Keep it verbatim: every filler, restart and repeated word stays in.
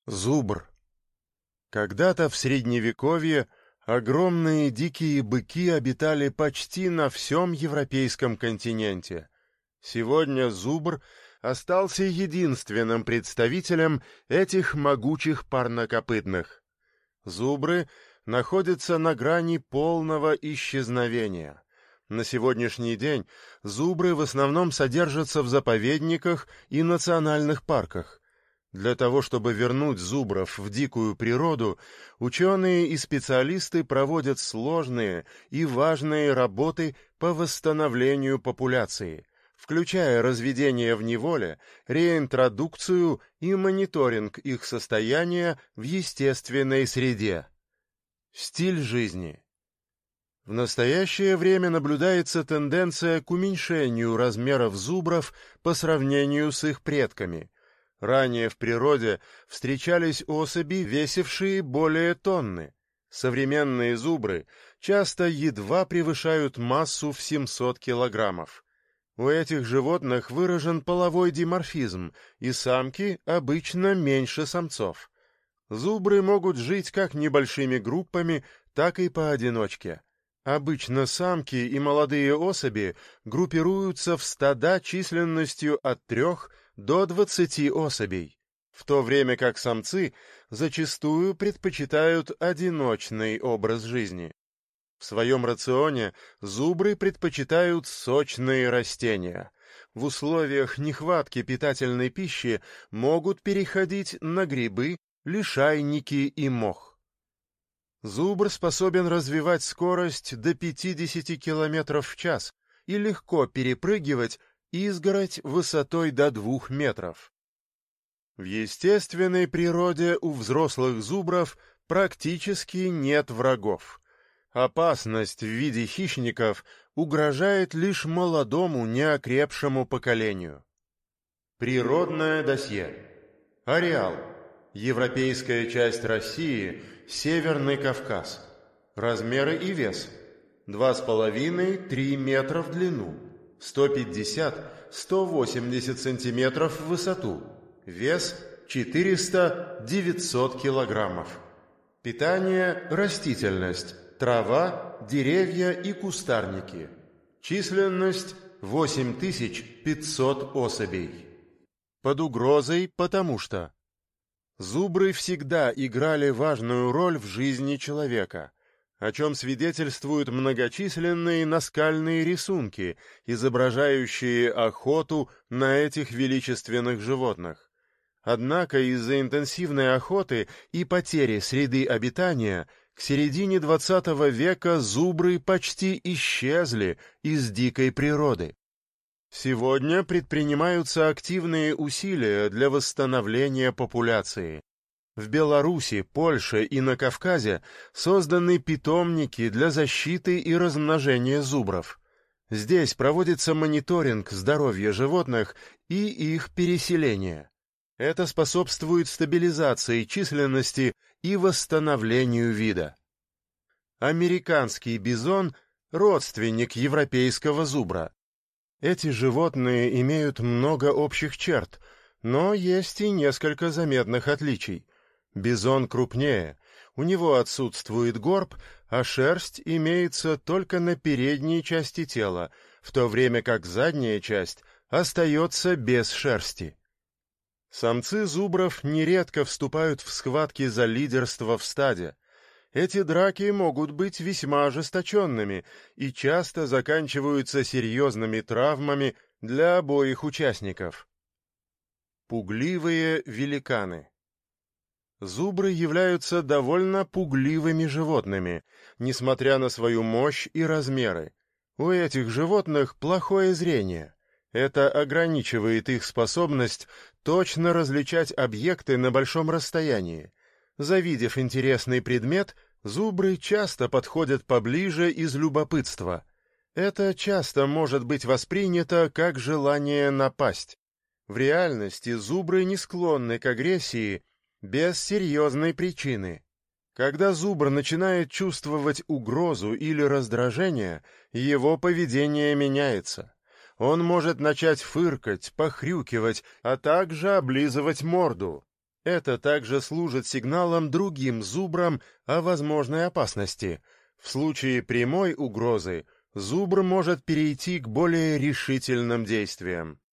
Зубр. Когда-то в Средневековье огромные дикие быки обитали почти на всем европейском континенте. Сегодня зубр остался единственным представителем этих могучих парнокопытных. Зубры находятся на грани полного исчезновения. На сегодняшний день зубры в основном содержатся в заповедниках и национальных парках. Для того, чтобы вернуть зубров в дикую природу, ученые и специалисты проводят сложные и важные работы по восстановлению популяции, включая разведение в неволе, реинтродукцию и мониторинг их состояния в естественной среде. Стиль жизни. В настоящее время наблюдается тенденция к уменьшению размеров зубров по сравнению с их предками. Ранее в природе встречались особи, весившие более тонны. Современные зубры часто едва превышают массу в семьсот килограммов. У этих животных выражен половой диморфизм, и самки обычно меньше самцов. Зубры могут жить как небольшими группами, так и поодиночке. Обычно самки и молодые особи группируются в стада численностью от трех до двадцати особей, в то время как самцы зачастую предпочитают одиночный образ жизни. В своем рационе зубры предпочитают сочные растения. В условиях нехватки питательной пищи могут переходить на грибы, лишайники и мох. Зубр способен развивать скорость до пятидесяти километров в час и легко перепрыгивать изгородь высотой до двух метров. В естественной природе у взрослых зубров практически нет врагов. Опасность в виде хищников угрожает лишь молодому неокрепшему поколению. Природное досье. Ареал. Европейская часть России, Северный Кавказ. Размеры и вес. два с половиной — три метра в длину. сто пятьдесят — сто восемьдесят сантиметров в высоту. Вес четыреста — девятьсот килограммов. Питание – растительность, трава, деревья и кустарники. Численность – восемь тысяч пятьсот особей. Под угрозой, потому что зубры всегда играли важную роль в жизни человека, о чем свидетельствуют многочисленные наскальные рисунки, изображающие охоту на этих величественных животных. Однако из-за интенсивной охоты и потери среды обитания к середине двадцатого века зубры почти исчезли из дикой природы. Сегодня предпринимаются активные усилия для восстановления популяции. В Беларуси, Польше и на Кавказе созданы питомники для защиты и размножения зубров. Здесь проводится мониторинг здоровья животных и их переселения. Это способствует стабилизации численности и восстановлению вида. Американский бизон – родственник европейского зубра. Эти животные имеют много общих черт, но есть и несколько заметных отличий. Бизон крупнее, у него отсутствует горб, а шерсть имеется только на передней части тела, в то время как задняя часть остается без шерсти. Самцы зубров нередко вступают в схватки за лидерство в стаде. Эти драки могут быть весьма ожесточенными и часто заканчиваются серьезными травмами для обоих участников. Пугливые великаны. Зубры являются довольно пугливыми животными, несмотря на свою мощь и размеры. У этих животных плохое зрение. Это ограничивает их способность точно различать объекты на большом расстоянии. Завидев интересный предмет, зубры часто подходят поближе из любопытства. Это часто может быть воспринято как желание напасть. В реальности зубры не склонны к агрессии без серьезной причины. Когда зубр начинает чувствовать угрозу или раздражение, его поведение меняется. Он может начать фыркать, похрюкивать, а также облизывать морду. Это также служит сигналом другим зубрам о возможной опасности. В случае прямой угрозы зубр может перейти к более решительным действиям.